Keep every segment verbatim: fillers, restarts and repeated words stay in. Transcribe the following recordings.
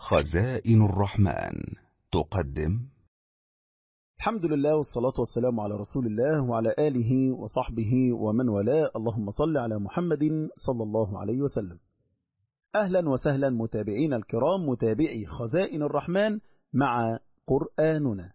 خزائن الرحمن تقدم. الحمد لله والصلاة والسلام على رسول الله وعلى آله وصحبه ومن والاه. اللهم صل على محمد صلى الله عليه وسلم. أهلا وسهلا متابعين الكرام، متابعي خزائن الرحمن مع قرآننا.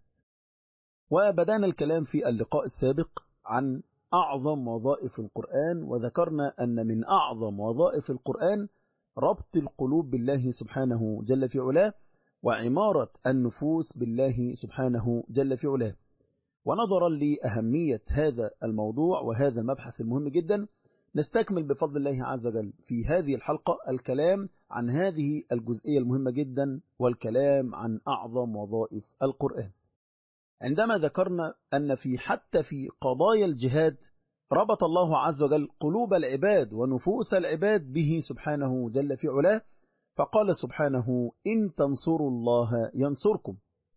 وبدأنا الكلام في اللقاء السابق عن أعظم وظائف القرآن، وذكرنا أن من أعظم وظائف القرآن ربط القلوب بالله سبحانه جل في علاه، وعمارة النفوس بالله سبحانه جل في علاه. ونظرا لأهمية هذا الموضوع وهذا المبحث المهم جدا، نستكمل بفضل الله عز وجل في هذه الحلقة الكلام عن هذه الجزئية المهمة جدا، والكلام عن أعظم وظائف القرآن. عندما ذكرنا أن في حتى في قضايا الجهاد ربط الله عز وجل قلوب العباد ونفوس العباد به سبحانه جل في علاه، فقال سبحانه: إن تنصروا الله ينصركم.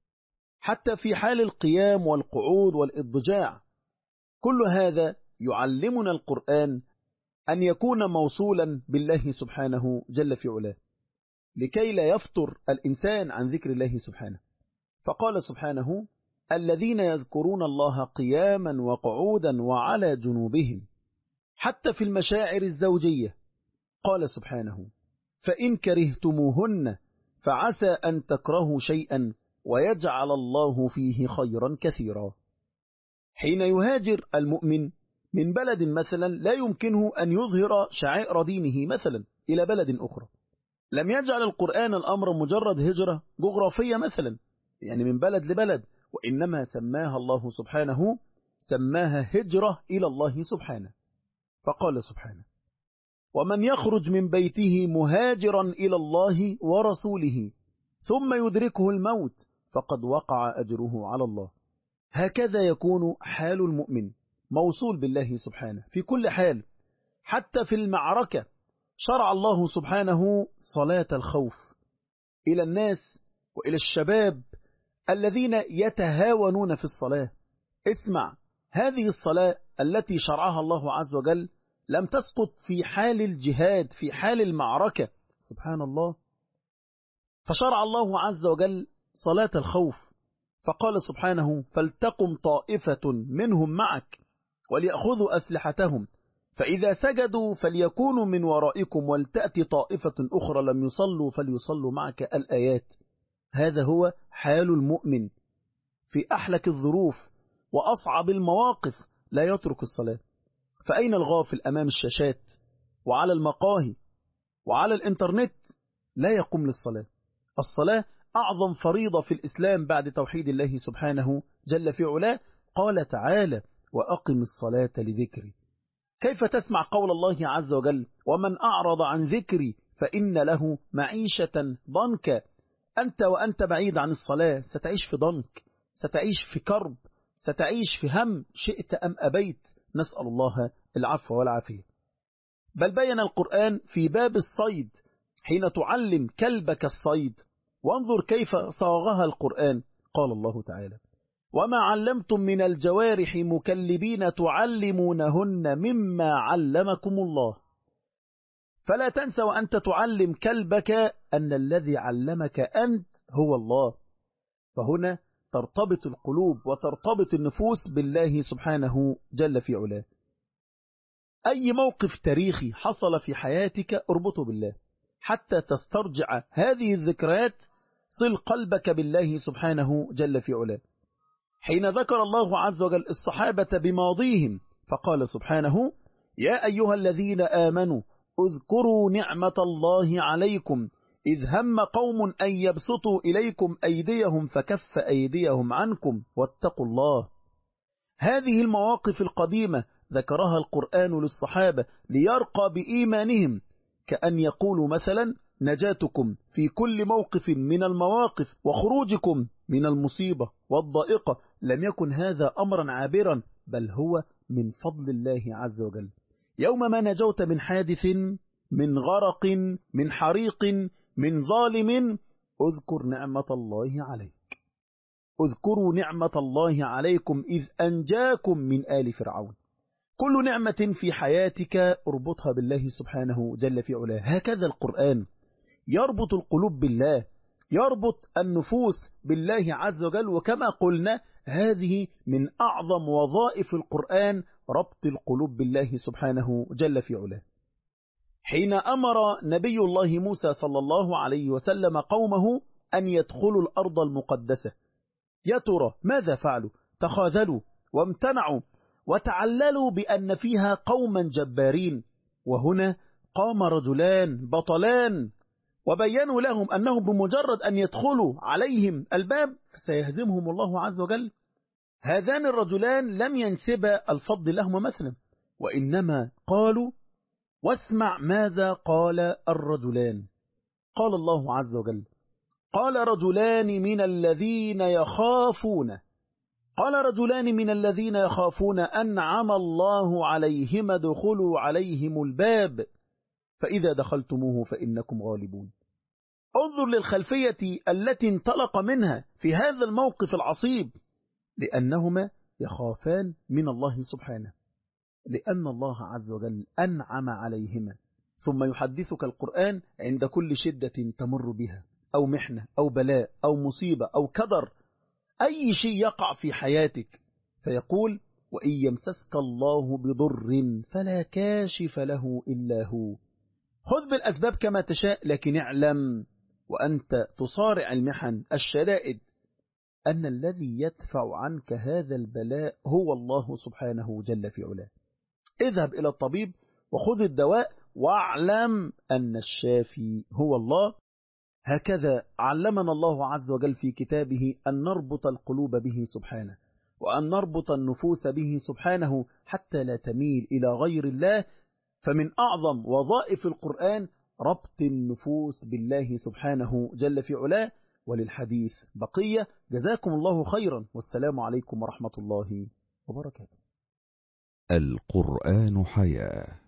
حتى في حال القيام والقعود والإضجاع، كل هذا يعلمنا القرآن أن يكون موصولا بالله سبحانه جل في علاه، لكي لا يفتر الإنسان عن ذكر الله سبحانه. فقال سبحانه: الذين يذكرون الله قياما وقعودا وعلى جنوبهم. حتى في المشاعر الزوجية قال سبحانه: فإن كرهتموهن فعسى أن تكرهوا شيئا ويجعل الله فيه خيرا كثيرا. حين يهاجر المؤمن من بلد مثلا لا يمكنه أن يظهر شعائر دينه مثلا إلى بلد أخرى، لم يجعل القرآن الأمر مجرد هجرة جغرافية مثلا، يعني من بلد لبلد، وإنما سماها الله سبحانه سماها هجرة إلى الله سبحانه. فقال سبحانه: ومن يخرج من بيته مهاجرا إلى الله ورسوله ثم يدركه الموت فقد وقع أجره على الله. هكذا يكون حال المؤمن، موصول بالله سبحانه في كل حال. حتى في المعركة شرع الله سبحانه صلاة الخوف إلى الناس وإلى الشباب الذين يتهاونون في الصلاة. اسمع، هذه الصلاة التي شرعها الله عز وجل لم تسقط في حال الجهاد، في حال المعركة، سبحان الله. فشرع الله عز وجل صلاة الخوف، فقال سبحانه: فلتقم طائفة منهم معك وليأخذوا أسلحتهم فإذا سجدوا فليكونوا من ورائكم ولتأتي طائفة أخرى لم يصلوا فليصلوا معك. الآيات. هذا هو حال المؤمن في أحلك الظروف وأصعب المواقف، لا يترك الصلاة. فأين الغافل أمام الشاشات وعلى المقاهي وعلى الإنترنت لا يقوم للصلاة؟ الصلاة أعظم فريضة في الإسلام بعد توحيد الله سبحانه جل في علاه. قال تعالى: وأقم الصلاة لذكري. كيف تسمع قول الله عز وجل: ومن أعرض عن ذكري فإن له معيشة ضنكا؟ أنت وأنت بعيد عن الصلاة ستعيش في ضنك، ستعيش في كرب، ستعيش في هم، شئت أم أبيت. نسأل الله العفو والعافية. بل بين القرآن في باب الصيد، حين تعلم كلبك الصيد، وانظر كيف صاغها القرآن. قال الله تعالى: وما علمتم من الجوارح مكلبين تعلمونهن مما علمكم الله. فلا تنسى وأنت تعلم كلبك أن الذي علمك أنت هو الله. فهنا ترتبط القلوب وترتبط النفوس بالله سبحانه جل في علاه. أي موقف تاريخي حصل في حياتك اربطه بالله حتى تسترجع هذه الذكريات. صل قلبك بالله سبحانه جل في علاه. حين ذكر الله عز وجل الصحابة بماضيهم فقال سبحانه: يا أيها الذين آمنوا اذكروا نعمة الله عليكم إذ هم قوم أن يبسطوا إليكم أيديهم فكف أيديهم عنكم واتقوا الله. هذه المواقف القديمة ذكرها القرآن للصحابة ليرقى بإيمانهم، كأن يقول مثلا: نجاتكم في كل موقف من المواقف وخروجكم من المصيبة والضائقة لم يكن هذا أمرا عابرا، بل هو من فضل الله عز وجل. يوم ما نجوت من حادث، من غرق، من حريق، من ظالم، اذكر نعمة الله عليك. اذكروا نعمة الله عليكم إذ أنجاكم من آل فرعون. كل نعمة في حياتك اربطها بالله سبحانه جل في علاه. هكذا القرآن يربط القلوب بالله، يربط النفوس بالله عز وجل. وكما قلنا هذه من أعظم وظائف القرآن، ربط القلوب بالله سبحانه جل في علاه. حين أمر نبي الله موسى صلى الله عليه وسلم قومه أن يدخلوا الأرض المقدسة، يا ترى ماذا فعلوا؟ تخاذلوا وامتنعوا وتعللوا بأن فيها قوما جبارين. وهنا قام رجلان بطلان وبينوا لهم أنهم بمجرد أن يدخلوا عليهم الباب سيهزمهم الله عز وجل. هذان الرجلان لم ينسبا الفضل لهما مثلا، وإنما قالوا: واسمع ماذا قال الرجلان. قال الله عز وجل: قال رجلان من الذين يخافون قال رجلان من الذين يخافون أنعم الله عليهم ادخلوا عليهم الباب فإذا دخلتموه فإنكم غالبون. انظر للخلفية التي انطلق منها في هذا الموقف العصيب، لأنهما يخافان من الله سبحانه، لأن الله عز وجل أنعم عليهما. ثم يحدثك القرآن عند كل شدة تمر بها أو محنة أو بلاء أو مصيبة أو كدر، أي شيء يقع في حياتك، فيقول: وإن يمسسك الله بضر فلا كاشف له إلا هو. خذ بالأسباب كما تشاء، لكن اعلم وأنت تصارع المحن الشدائد أن الذي يدفع عنك هذا البلاء هو الله سبحانه جل في علاه. اذهب إلى الطبيب وخذ الدواء واعلم أن الشافي هو الله. هكذا علمنا الله عز وجل في كتابه أن نربط القلوب به سبحانه، وأن نربط النفوس به سبحانه حتى لا تميل إلى غير الله. فمن أعظم وظائف القرآن ربط النفوس بالله سبحانه جل في علاه. وللحديث بقية. جزاكم الله خيرا، والسلام عليكم ورحمة الله وبركاته. القرآن حياة.